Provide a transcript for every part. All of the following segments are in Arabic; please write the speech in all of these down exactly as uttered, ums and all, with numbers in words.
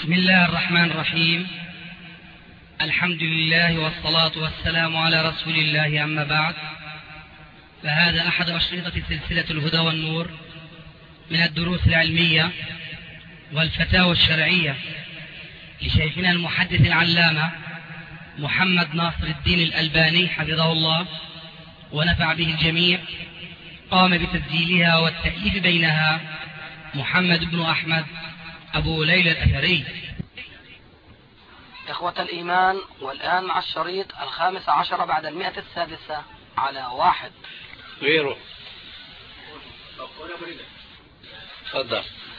بسم الله الرحمن الرحيم. الحمد لله والصلاة والسلام على رسول الله، أما بعد، فهذا أحد أشرطة سلسلة الهدى والنور من الدروس العلمية والفتاوى الشرعية لشيخنا المحدث العلامة محمد ناصر الدين الألباني حفظه الله ونفع به الجميع. قام بتسجيلها والتأليف بينها محمد بن أحمد أبو ليلى الأثري. إخوة الإيمان، والآن مع الشريط الخامس عشر بعد المئة السادسة على واحد. غيره تفضل.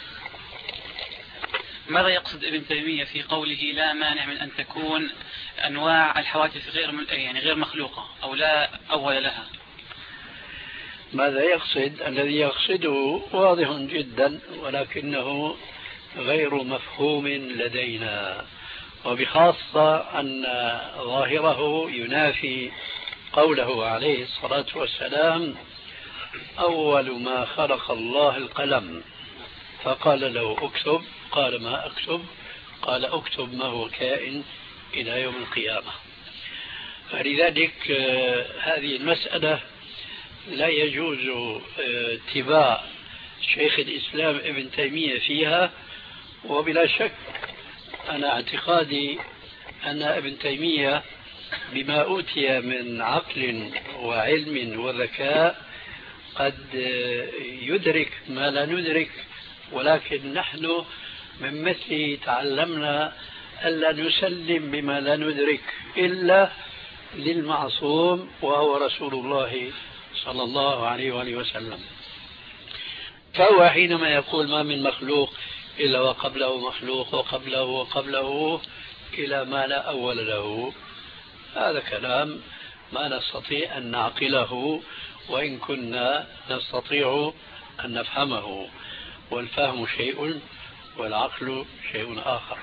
ماذا يقصد ابن تيمية في قوله لا مانع من أن تكون أنواع الحوادث غير يعني غير مخلوقة أو لا أول لها؟ ماذا يقصد؟ الذي يقصده واضح جدا ولكنه غير مفهوم لدينا، وبخاصة أن ظاهره ينافي قوله عليه الصلاة والسلام: أول ما خلق الله القلم فقال له اكتب، قال ما اكتب؟ قال اكتب ما هو كائن إلى يوم القيامة. فلذلك هذه المسألة لا يجوز اتباع شيخ الإسلام ابن تيمية فيها. وبلا شك أنا اعتقادي أن ابن تيمية بما أوتي من عقل وعلم وذكاء قد يدرك ما لا ندرك، ولكن نحن من مثله تعلمنا ألا نسلم بما لا ندرك إلا للمعصوم وهو رسول الله صلى الله عليه وآله وسلم. فهو حينما يقول ما من مخلوق إلا وقبله مخلوق وقبله وقبله إلى ما لا أول له، هذا كلام ما نستطيع أن نعقله وإن كنا نستطيع أن نفهمه، والفهم شيء والعقل شيء آخر.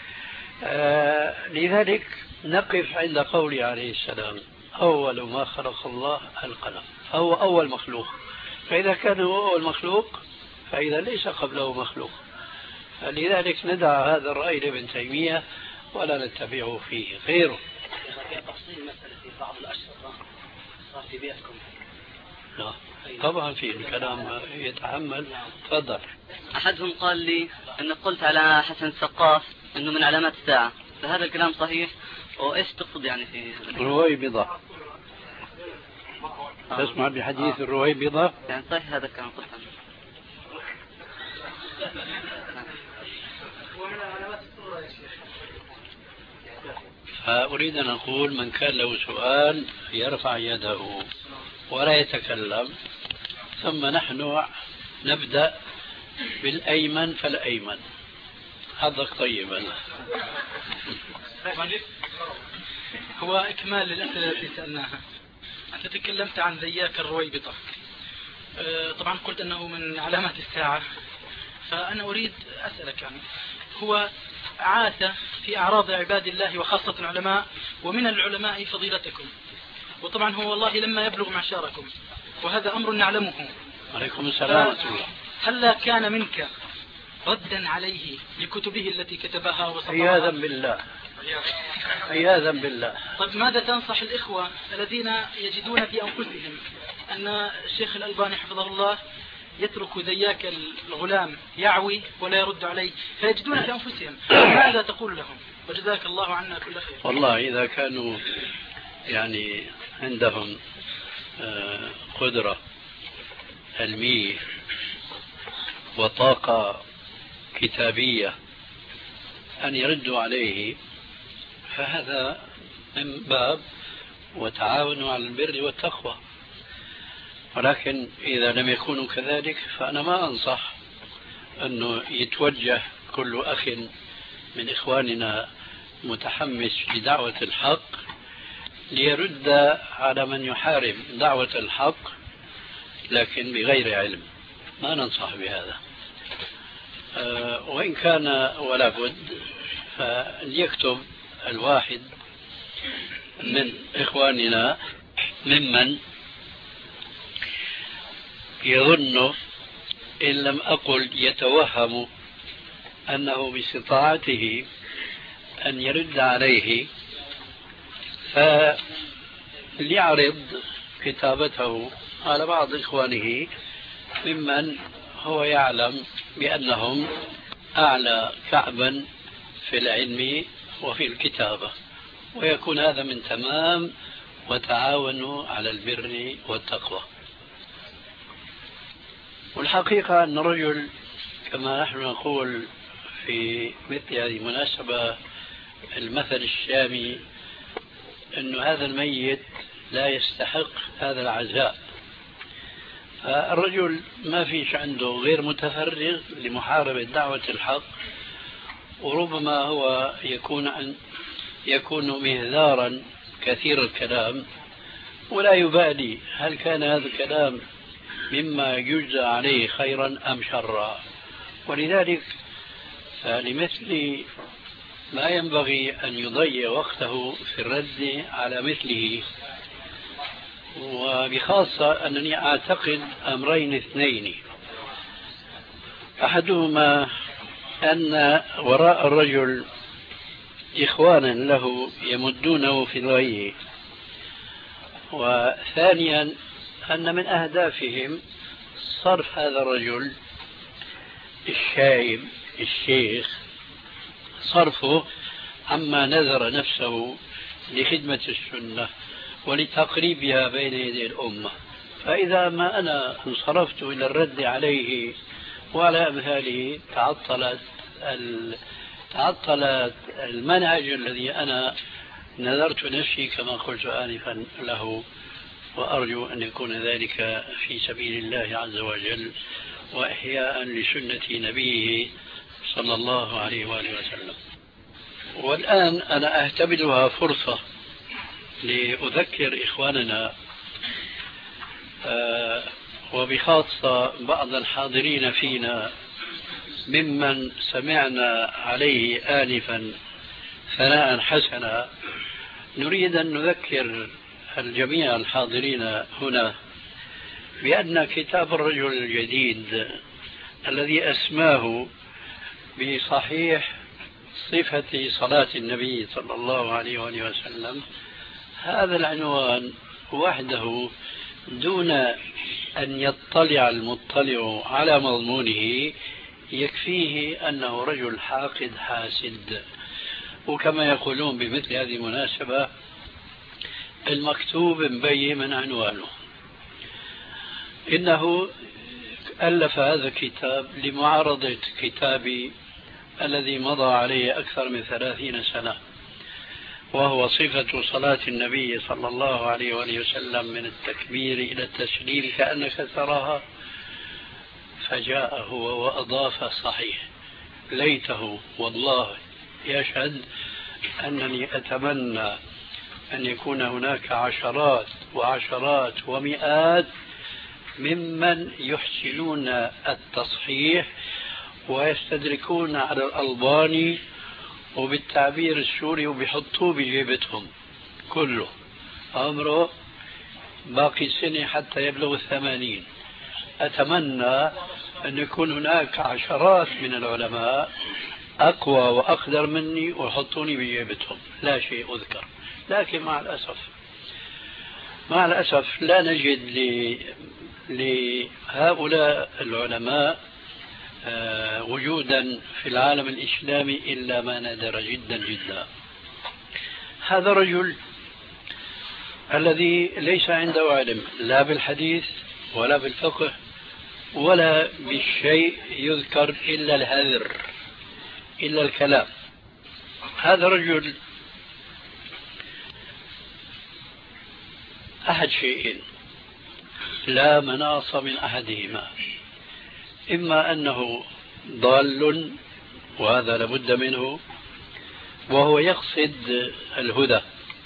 آه لذلك نقف عند قوله عليه السلام: أول ما خلق الله القلم، فهو أول مخلوق. فإذا كان هو أول مخلوق فإذا ليس قبله مخلوق. لذلك ندع هذا الرأي لابن تيمية ولا نتبعه فيه غيره. تفصيل مسألة في بعض الأشرطة صار في بيئتكم. لا طبعا في الكلام يتحمل. تفضل. أحدهم قال لي أنك قلت على حسن السقاف أنه من علامات الساعة، فهذا الكلام صحيح؟ وإيش تقصد يعني في الرويبضة؟ تسمع بحديث آه. الرويبضة؟ يعني صحيح هذا الكلام قلت عنه. فأريد أن أقول: من كان له سؤال يرفع يده ولا يتكلم، ثم نحن نبدأ بالأيمن فالأيمن. حظك طيبا. هو إكمال للأسئلة التي سألناها. أنت تكلمت عن ذياك الرويبضة، طبعا قلت أنه من علامات الساعة، فأنا أريد أسألك يعني هو عاث في أعراض عباد الله وخاصة العلماء، ومن العلماء فضيلتكم، وطبعا هو والله لما يبلغ معشاركم، وهذا أمر نعلمه. عليكم السلام. هل كان منك ردا عليه لكتبه التي كتبها وصفها؟ عياذا بالله، عياذا بالله. طيب ماذا تنصح الإخوة الذين يجدون في أنفسهم أن الشيخ الألباني حفظه الله يترك ذياك الغلام يعوي ولا يرد عليه، فيجدون في أنفسهم، ماذا تقول لهم؟ وجزاك الله عنا كل خير. والله إذا كانوا يعني عندهم قدرة علمية وطاقة كتابية أن يردوا عليه فهذا من باب وتعاونوا على البر والتقوى. ولكن إذا لم يكونوا كذلك فأنا ما أنصح أنه يتوجه كل أخ من إخواننا متحمس لدعوة الحق ليرد على من يحارب دعوة الحق لكن بغير علم. ما ننصح بهذا. أه وإن كان ولا بد فليكتب الواحد من إخواننا ممن يظن إن لم أقل يتوهم أنه باستطاعته أن يرد عليه فليعرض كتابته على بعض إخوانه ممن هو يعلم بأنهم أعلى كعبا في العلم وفي الكتابة، ويكون هذا من تمام وتعاونوا على البر والتقوى. والحقيقة أن الرجل كما نحن نقول في مثل هذه المناسبة المثل الشامي أن هذا الميت لا يستحق هذا العزاء. فالرجل ما فيش عنده غير متفرغ لمحاربة دعوة الحق، وربما هو يكون عن يكون مهذارا كثير الكلام ولا يبالي هل كان هذا الكلام مما يجزى عليه خيرا أم شرا. ولذلك فلمثل ما ينبغي أن يضيع وقته في الرد على مثله، وبخاصة أنني أعتقد أمرين اثنين. أحدهما أن وراء الرجل إخوانا له يمدونه في الغي، وثانيا أن من أهدافهم صرف هذا الرجل الشايب الشيخ صرفه عما نذر نفسه لخدمة السنة ولتقريبها بين يدي الأمة. فإذا ما أنا انصرفت إلى الرد عليه وعلى أمثاله تعطلت تعطلت المنهج الذي أنا نذرت نفسي كما قلت آنفا له، وأرجو أن يكون ذلك في سبيل الله عز وجل وإحياء لسنة نبيه صلى الله عليه وآله وسلم. والآن أنا أعتبرها فرصة لأذكر إخواننا آه وبخاصة بعض الحاضرين فينا ممن سمعنا عليه آنفا ثناء حسنا، نريد أن نذكر الجميع الحاضرين هنا بأن كتاب الرجل الجديد الذي أسماه بصحيح صفة صلاة النبي صلى الله عليه وآله وسلم، هذا العنوان وحده دون أن يطلع المطلع على مضمونه يكفيه أنه رجل حاقد حاسد. وكما يقولون بمثل هذه المناسبة المكتوب مبين من عنوانه. إنه ألف هذا الكتاب لمعارضة كتابي الذي مضى عليه أكثر من ثلاثين سنة، وهو صفة صلاة النبي صلى الله عليه وآله وسلم من التكبير إلى التسليم كأنك تراها. فجاء هو وأضاف صحيح. ليته والله يشهد أنني أتمنى أن يكون هناك عشرات وعشرات ومئات ممن يحسنون التصحيح ويستدركون على الألباني وبالتعبير السوري وبيحطوه بجيبتهم كله عمره باقي سنة حتى يبلغ الثمانين. أتمنى أن يكون هناك عشرات من العلماء أقوى وأقدر مني ويحطوني بجيبتهم، لا شيء أذكر. لكن مع الأسف مع الأسف لا نجد لهؤلاء العلماء وجودا في العالم الإسلامي إلا ما نادر جدا جدا. هذا الرجل الذي ليس عنده علم لا بالحديث ولا بالفقه ولا بالشيء يذكر إلا الهذر إلا الكلام. هذا رجل أحد شيئين لا مناص من أحدهما: إما أنه ضال وهذا لابد منه وهو يقصد الهدى،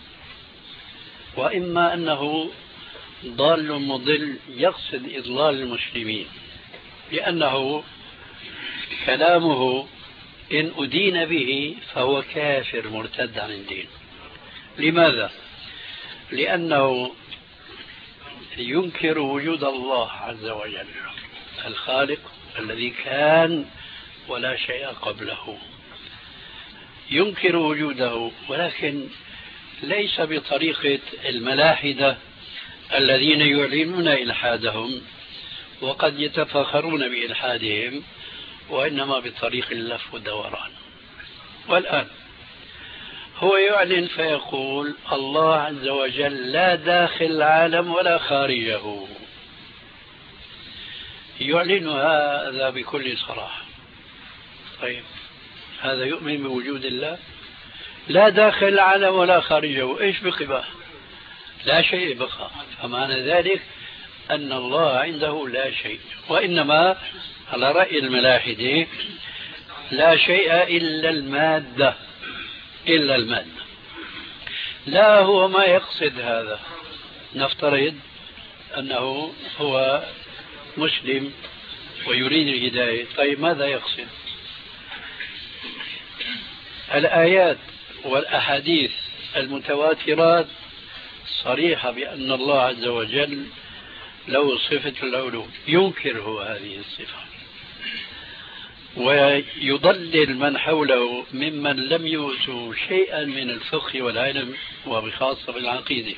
وإما أنه ضال مضل يقصد إضلال المسلمين، لأنه كلامه إن أدين به فهو كافر مرتد عن الدين. لماذا؟ لأنه ينكر وجود الله عز وجل الخالق الذي كان ولا شيء قبله، ينكر وجوده، ولكن ليس بطريقة الملاحدة الذين يعلنون إلحادهم وقد يتفاخرون بإلحادهم، وإنما بطريق اللف والدوران. والآن هو يعلن فيقول الله عز وجل لا داخل العالم ولا خارجه، يعلن هذا بكل صراحة. طيب هذا يؤمن بوجود الله؟ لا داخل العالم ولا خارجه، إيش بقى؟ لا شيء بقى. فمعنى ذلك أن الله عنده لا شيء، وإنما على رأي الملاحدة لا شيء إلا المادة، إلا المادة. لا هو ما يقصد هذا. نفترض أنه هو مسلم ويريد الهداية، طيب ماذا يقصد؟ الآيات والأحاديث المتواترات صريحة بأن الله عز وجل له صفة العلو، ينكر هو هذه الصفة ويضلل من حوله ممن لم يؤتوا شيئا من الفقه والعلم وبخاصة بالعقيدة.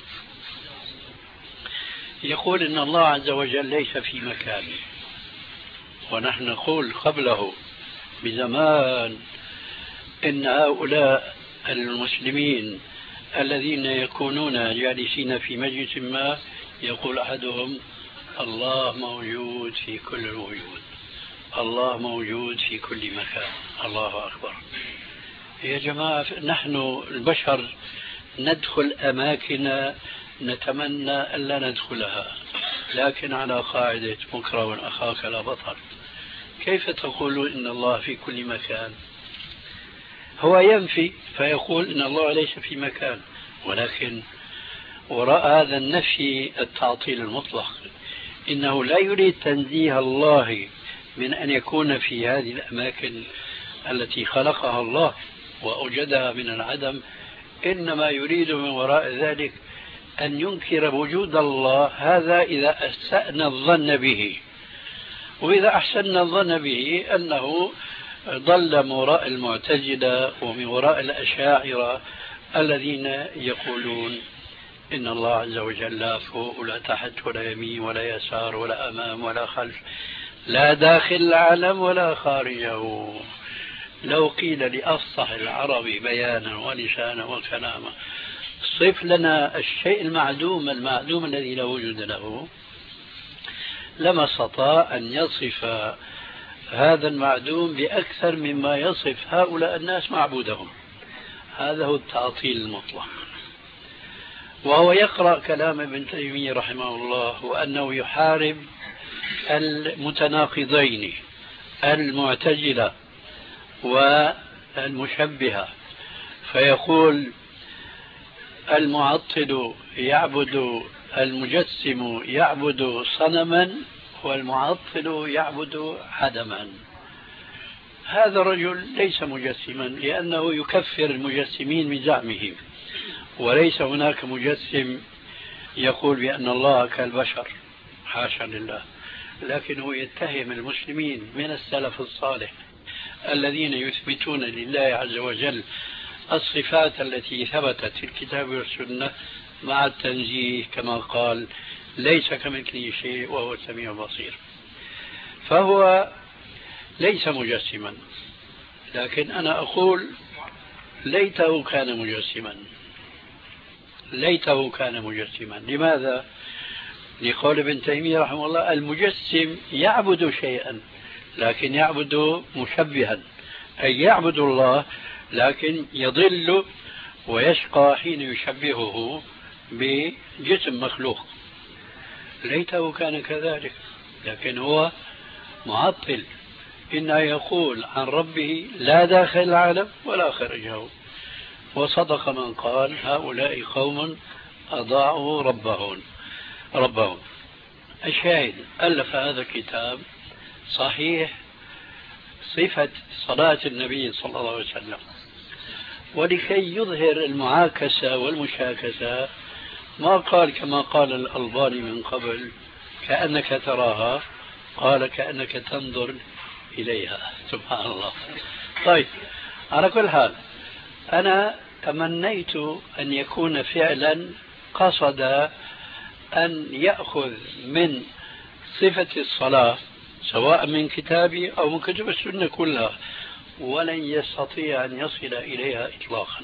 يقول إن الله عز وجل ليس في مكان، ونحن نقول قبله بزمان إن هؤلاء المسلمين الذين يكونون جالسين في مجلس ما يقول أحدهم الله موجود في كل الوجود، الله موجود في كل مكان، الله أكبر. يا جماعة نحن البشر ندخل أماكن نتمنى ألا ندخلها، لكن على قاعدة مكره أخاك لا بطل. كيف تقول إن الله في كل مكان؟ هو ينفي فيقول إن الله ليس في مكان، ولكن وراء هذا النفي التعطيل المطلق. إنه لا يريد تنزيه الله من أن يكون في هذه الأماكن التي خلقها الله وأوجدها من العدم، إنما يريد من وراء ذلك أن ينكر وجود الله. هذا إذا أسأنا الظن به، وإذا أحسننا الظن به أنه ضل من وراء المعتزلة ومن وراء الأشاعرة الذين يقولون إن الله عز وجل لا فوق ولا تحت ولا يمين ولا يسار ولا أمام ولا خلف، لا داخل العالم ولا خارجه. لو قيل لأفصح العرب بيانا ولسانا وكلاما صف لنا الشيء المعدوم المعدوم الذي لا وجود له، لما استطاع أن يصف هذا المعدوم بأكثر مما يصف هؤلاء الناس معبودهم. هذا هو التعطيل المطلق. وهو يقرأ كلام ابن تيمية رحمه الله، وأنه يحارب المتناقضين المعتزلة والمشبهة، فيقول المعطل يعبد المجسم يعبد صنما والمعطل يعبد عدما. هذا الرجل ليس مجسما لأنه يكفر المجسمين بزعمه، وليس هناك مجسم يقول بأن الله كالبشر، حاشا لله، لكنه يتهم المسلمين من السلف الصالح الذين يثبتون لله عز وجل الصفات التي ثبتت في الكتاب والسنة مع التنزيه كما قال ليس كمثله شيء وهو السميع البصير. فهو ليس مجسما، لكن أنا أقول ليته كان مجسما، ليته كان مجسما. لماذا؟ لقول ابن تيمية رحمه الله المجسم يعبد شيئا لكن يعبد مشبها، أي يعبد الله لكن يضل ويشقى حين يشبهه بجسم مخلوق. ليته كان كذلك، لكن هو معطل. إنه يقول عن ربه لا داخل العالم ولا خارجه. وصدق من قال هؤلاء قوم أضاعوا ربهم ربهم الشاهد ألف هذا الكتاب صحيح صفة صلاة النبي صلى الله عليه وسلم، ولكي يظهر المعاكسة والمشاكسة ما قال كما قال الألباني من قبل كأنك تراها، قال كأنك تنظر إليها. سبحان الله. طيب، على كل حال أنا تمنيت أن يكون فعلا قصد أن يأخذ من صفة الصلاة سواء من كتابي أو من كتب السنة كلها، ولن يستطيع أن يصل إليها إطلاقا.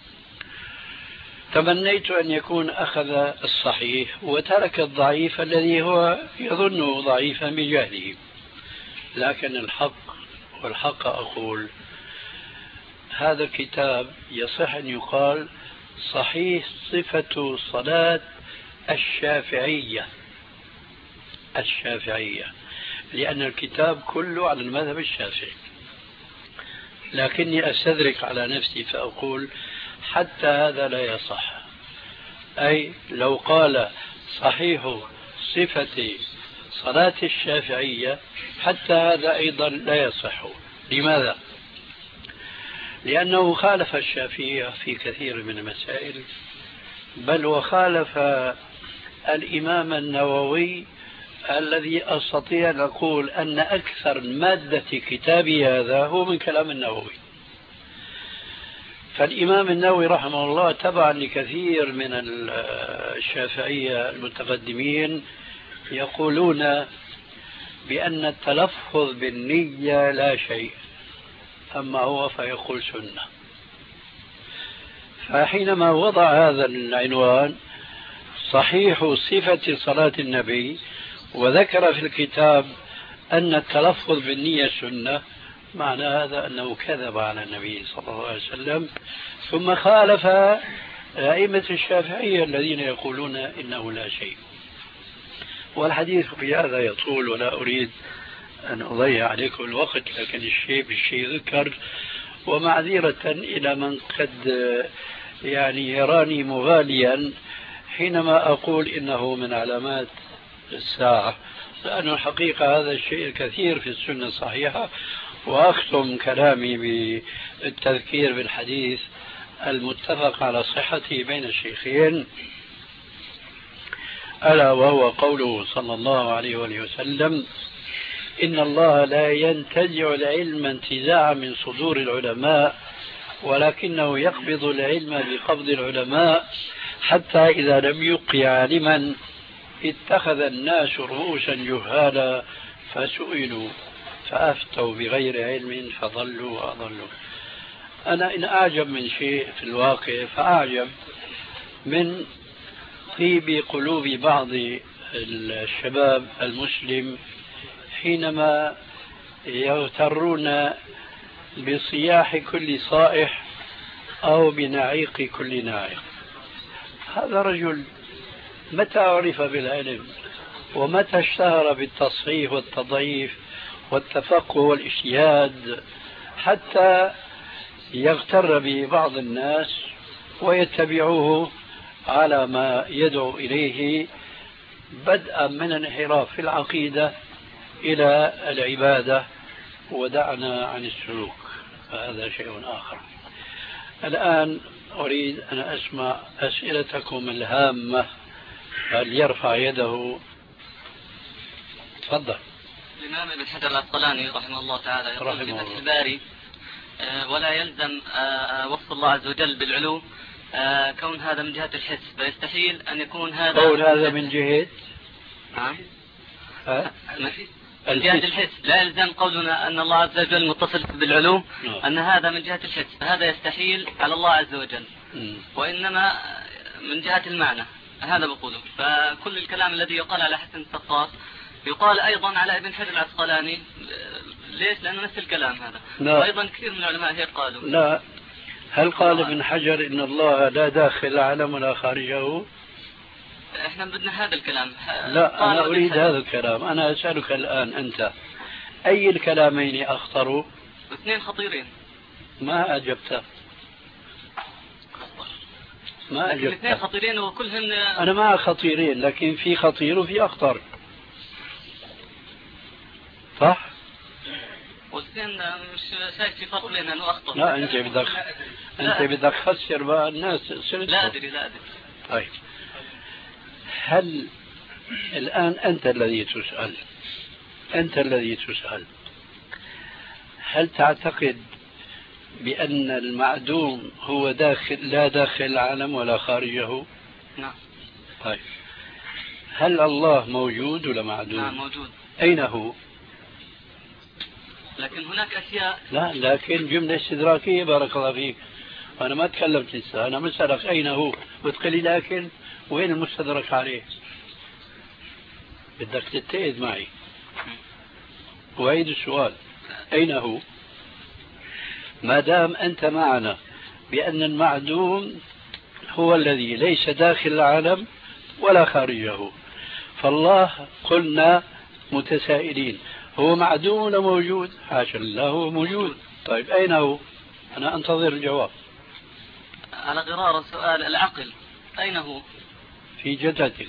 تمنيت أن يكون أخذ الصحيح وترك الضعيف الذي هو يظنه ضعيفا بجهله. لكن الحق والحق أقول هذا الكتاب يصح أن يقال صحيح صفة صلاة الشافعية الشافعية لأن الكتاب كله على المذهب الشافعي. لكني أستدرك على نفسي فأقول حتى هذا لا يصح، أي لو قال صحيح صفة صلاة الشافعية حتى هذا أيضا لا يصح. لماذا؟ لأنه خالف الشافعية في كثير من المسائل، بل وخالف الإمام النووي الذي أستطيع أن أقول أن أكثر مادة كتابي هذا هو من كلام النووي. فالإمام النووي رحمه الله تبعا لكثير من الشافعية المتقدمين يقولون بأن التلفظ بالنية لا شيء، أما هو فيقول سنة. فحينما وضع هذا العنوان صحيح صفة صلاة النبي وذكر في الكتاب أن التلفظ بالنية سنة، معنى هذا أنه كذب على النبي صلى الله عليه وسلم، ثم خالف أئمة الشافعية الذين يقولون إنه لا شيء. والحديث في هذا يطول ولا أريد أن أضيع عليكم الوقت، لكن الشيء بالشيء ذكر. ومعذرة إلى من قد يعني يراني مغاليا حينما أقول إنه من علامات الساعة، لأن الحقيقة هذا الشيء الكثير في السنة الصحيحة. وأختم كلامي بالتذكير بالحديث المتفق على صحته بين الشيخين، ألا وهو قوله صلى الله عليه وآله وسلم: إن الله لا ينتزع العلم انتزاعا من صدور العلماء، ولكنه يقبض العلم بقبض العلماء، حتى إذا لم يبق عالما اتخذ الناس رؤوسا جهالا فسئلوا فأفتوا بغير علم فضلوا وأضلوا. أنا إن أعجب من شيء في الواقع فأعجب من طيب قلوب بعض الشباب المسلم حينما يغترون بصياح كل صائح أو بنعيق كل ناعق. هذا رجل متى عرف بالعلم ومتى اشتهر بالتصحيح والتضعيف والتفقه والاجتهاد حتى يغتر به بعض الناس ويتبعوه على ما يدعو إليه، بدءا من الانحراف في العقيدة إلى العبادة، ودعنا عن السلوك، فهذا شيء آخر. الآن أريد أن أسمع أسئلتكم الهامة، فليرفع يده. تفضل. الإمام ابن حجر العسقلاني رحمه الله تعالى يقول في فتح الباري: ولا يلزم وصف الله عز وجل بالعلو كون هذا من جهة الحس، فيستحيل أن يكون هذا قول هذا من جهة نعم من جهة الحس. لا يلزم قولنا أن الله عز وجل متصل بالعلو أن هذا من جهة الحس، فهذا يستحيل على الله عز وجل، وإنما من جهة المعنى. هذا بقوله. فكل الكلام الذي يقال على حسن السقاف يقال أيضا على ابن حجر العسقلاني. ليش؟ لأنه نفس الكلام هذا. لا. وأيضا كثير من العلماء هيك قالوا. لا. هل قال ابن حجر إن الله لا داخل العالم ولا خارجه؟ احنا بدنا هذا الكلام. لا، أنا أريد هذا الكلام. أنا أسألك الآن أنت أي الكلامين أخطر؟ اثنين خطيرين. ما أجبت. ما أجبت. الاثنين خطيرين وكلهن. أنا ما خطيرين، لكن في خطير وفي أخطر، صح؟ والاثنين مش شايف في فرق بينهم وأخطر. لا، أنت بدك أنت بدك تخسر بقى الناس. لا أدري لا أدري. طيب، هل الآن أنت الذي تسأل أنت الذي تسأل هل تعتقد بأن المعدوم هو داخل لا داخل العالم ولا خارجه؟ نعم. طيب هل الله موجود ولا معدوم؟ نعم موجود. أين هو؟ لكن هناك أشياء. لا لكن جملة استدراكية بارك الله فيك. أنا ما تكلمت لسه، أنا مسألك أين هو وتقولي لكن وين المستدرك عليه؟ بدك تتأذ معي. وعيد السؤال أين هو؟ ما دام أنت معنا بأن المعدوم هو الذي ليس داخل العالم ولا خارجه، فالله قلنا متسائلين هو معدوم ولا موجود؟ حاشا لله هو موجود. طيب أين هو؟ أنا أنتظر الجواب. على غرار السؤال العقل أين هو؟ في جسدك.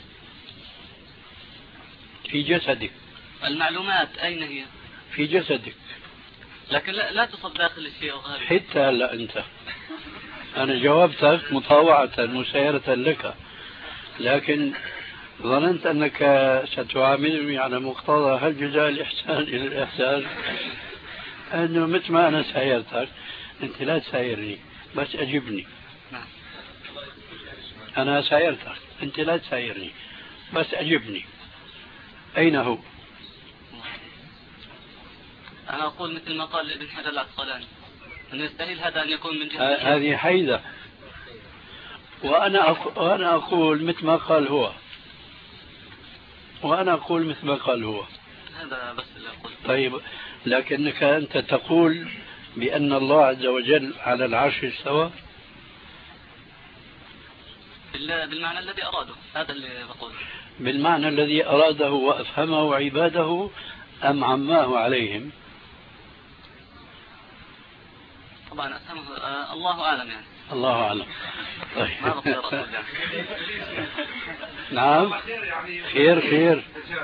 في جسدك. المعلومات أين هي؟ في جسدك. لكن لا, لا تصب داخل الشيء الغالب. حتى هلا أنت أنا جاوبتك مطاوعة مسيرة لك، لكن ظننت أنك ستعاملني على مقتضى هل جزاء الإحسان إلى الإحسان، أنه مثل ما أنا سايرتك أنت لا تسايرني بس أجبني. أنا سايرتك أنت لا تسايرني بس أجبني. أين هو؟ أنا أقول مثل ما قال ابن حجر العسقلاني أنه يستحيل هذا أن يكون من جهة هذه حيدة. وأنا أقول, وأنا أقول مثل ما قال هو، وأنا أقول مثل ما قال هو. هذا بس اللي أقول. طيب لكنك أنت تقول بأن الله عز وجل على العرش استوى بالمعنى الذي أراده، هذا اللي بقوله. بالمعنى الذي أراده وأفهمه عباده أم عماه عليهم؟ طبعا أفهمه آه الله أعلم يعني. الله أعلم. طيب. ما بقي رسول يعني. نعم خير خير.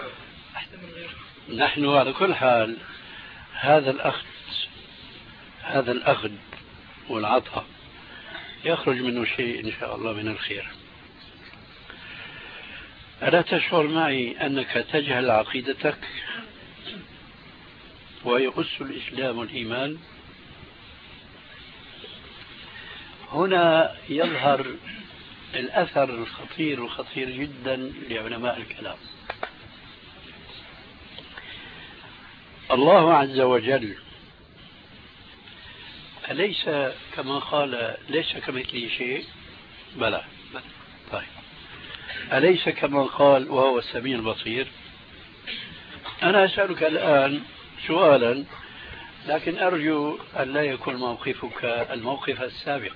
نحن على كل حال هذا الأخذ هذا الأخذ والعطاء يخرج منه شيء إن شاء الله من الخير. ألا تشعر معي أنك تجهل عقيدتك ويؤس الإسلام والإيمان؟ هنا يظهر الأثر الخطير الخطير جدا لعلماء الكلام. الله عز وجل أليس كما قال ليس كمثله شيء؟ بلى. طيب أليس كما قال وهو السميع البصير؟ أنا أسألك الآن سؤالا لكن أرجو أن لا يكون موقفك الموقف السابق.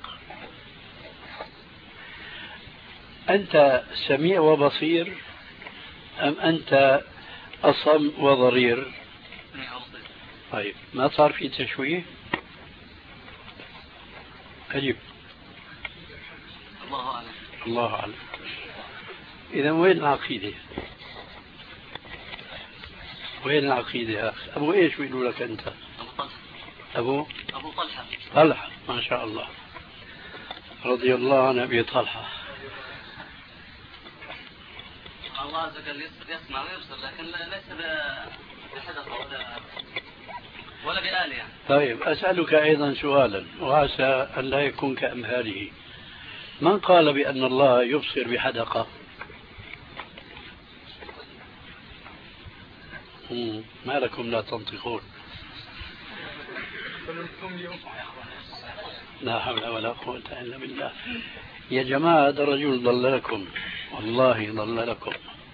أنت سميع وبصير أم أنت أصم وضرير؟ طيب ما صار في تشويه؟ أجب. الله أعلم. الله أعلم. إذا وين العقيدة؟ وين العقيدة يا أخي؟ أبو إيش بيقولوا لك أنت؟ أبو طلحة. أبو أبو طلحة. طلحة ما شاء الله، رضي الله عن أبي طلحة. الله عز وجل يسمع ويبصر لكن ليس بحدث ولا ولا بآلة يعني. طيب أسألك أيضا سؤالا وعسى أن لا يكون كأمثاله. من قال بأن الله يبصر بحدقة؟ ما لكم لا تنطقون؟ لا حول ولا قوة إلا بالله. يا جماعة هذا الرجل ضل لكم، والله ضل لكم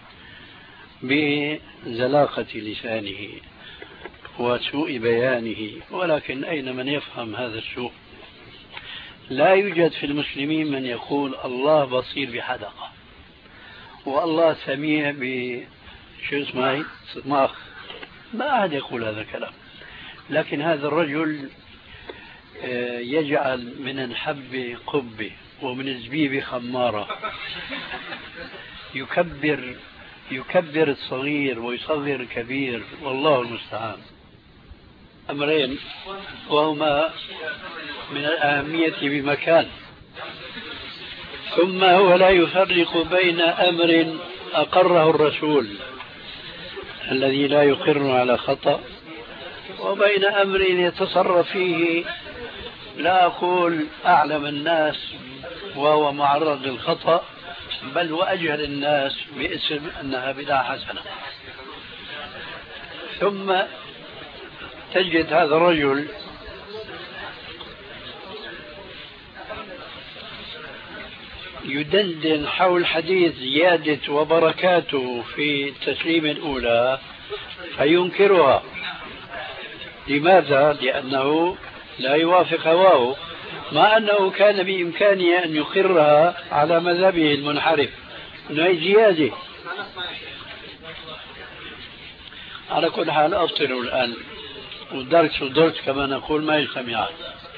بزلاقة لسانه وسوء بيانه، ولكن أين من يفهم هذا السوء؟ لا يوجد في المسلمين من يقول الله بصير بحدقة والله سميع ب شو اسمه صماخ، ما أحد يقول هذا الكلام. لكن هذا الرجل يجعل من الحب قبة ومن الزبيب خمارة، يكبر يكبر الصغير ويصغر الكبير، والله المستعان. أمرين وهما من الأهمية بمكان. ثم هو لا يفرق بين أمر أقره الرسول الذي لا يقر على خطأ، وبين أمر يتصرف فيه لا أقول أعلم الناس وهو معرض للخطأ، بل وأجهل الناس باسم أنها بدعة حسنة. ثم تجد هذا الرجل يدندن حول حديث زيادة وبركاته في التسليم الأولى فينكرها. لماذا؟ لأنه لا يوافق هواه، مع أنه كان بإمكانه أن يقرها على مذهبه المنحرف أنه هي زيادة. على كل حال أبطلوا الآن، والدرس والدرس كما نقول ما يجتمعان.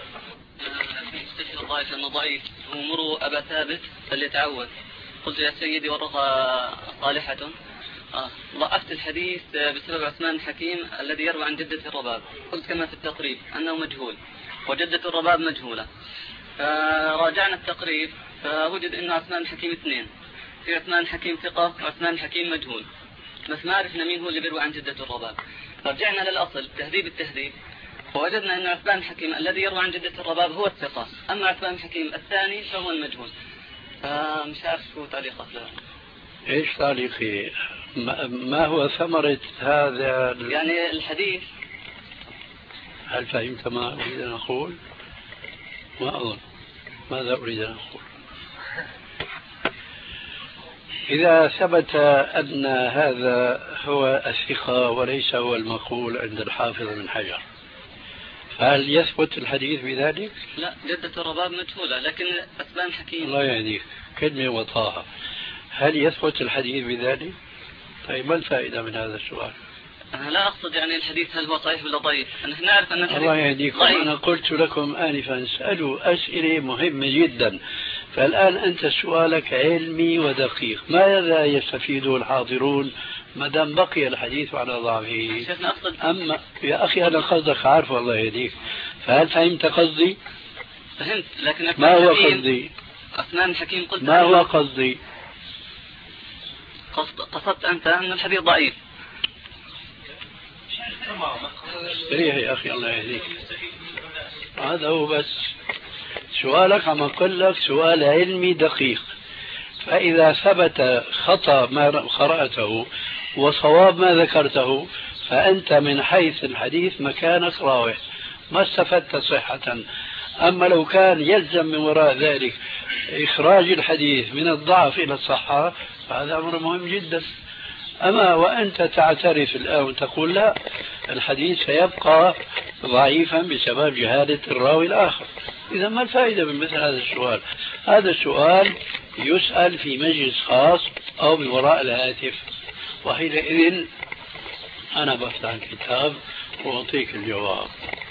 الضعيف أنه ضعيف ومروا أبا ثابت فليتعود. قلت يا سيدي ورقة صالحة آه. ضعفت الحديث بسبب عثمان الحكيم الذي يروى عن جدة الرباب. قلت كما في التقريب أنه مجهول وجدة الرباب مجهولة، فراجعنا التقريب فوجد أن عثمان الحكيم اثنين، في عثمان الحكيم ثقة وعثمان الحكيم مجهول، بس ما عرفنا مين هو اللي بيروى عن جدة الرباب. فرجعنا للأصل تهذيب التهذيب فوجدنا أن عثمان الحكيم الذي يروى عن جدة الرباب هو الثقة، أما عثمان الحكيم الثاني فهو المجهول. فمش عارف شو تعليقك له. إيش تعليقي؟ ما هو ثمرة هذا يعني الحديث؟ هل فهمت ما أريد أن أقول؟ ما أظن. ماذا أريد أن أقول؟ إذا ثبت أن هذا هو الثقة وليس هو المقول عند الحافظ بن حجر، فهل يثبت الحديث بذلك؟ لا، جدة الرباب مجهولة، لكن عثمان الحكيم. الله يهديك، كلمة وطاها. هل يثبت الحديث بذلك؟ طيب ما الفائدة من هذا السؤال؟ أنا لا أقصد يعني الحديث هل هو صحيح ولا ضعيف، نحن نعرف أن الحديث الله يهديكم. أنا قلت لكم آنفا اسألوا أسئلة مهمة جدا، فالآن أنت سؤالك علمي ودقيق، ماذا يستفيده الحاضرون ما دام بقي الحديث على ضعفه؟ أما يا أخي أنا قصدك عارف الله يهديك، فهل فهمت قصدي؟ فهمت، لكن ما هو قصدي؟ عثمان الحكيم قلت ما هو قصدي؟ قصدت أنت أن الحديث ضعيف. استريح يا أخي الله يهديك، هذا هو بس سؤالك. عم أقول لك سؤال علمي دقيق، فإذا ثبت خطأ ما قرأته وصواب ما ذكرته فأنت من حيث الحديث مكانك راوح، ما استفدت صحة. أما لو كان يلزم من وراء ذلك إخراج الحديث من الضعف إلى الصحة فهذا أمر مهم جدا. أما وأنت تعترف الآن وتقول لا، الحديث سيبقى ضعيفا بسبب جهالة الراوي الآخر، إذا ما الفائدة من مثل هذا السؤال؟ هذا السؤال يسأل في مجلس خاص أو من وراء الهاتف، وحينئذ أنا بفتح الكتاب وأعطيك الجواب.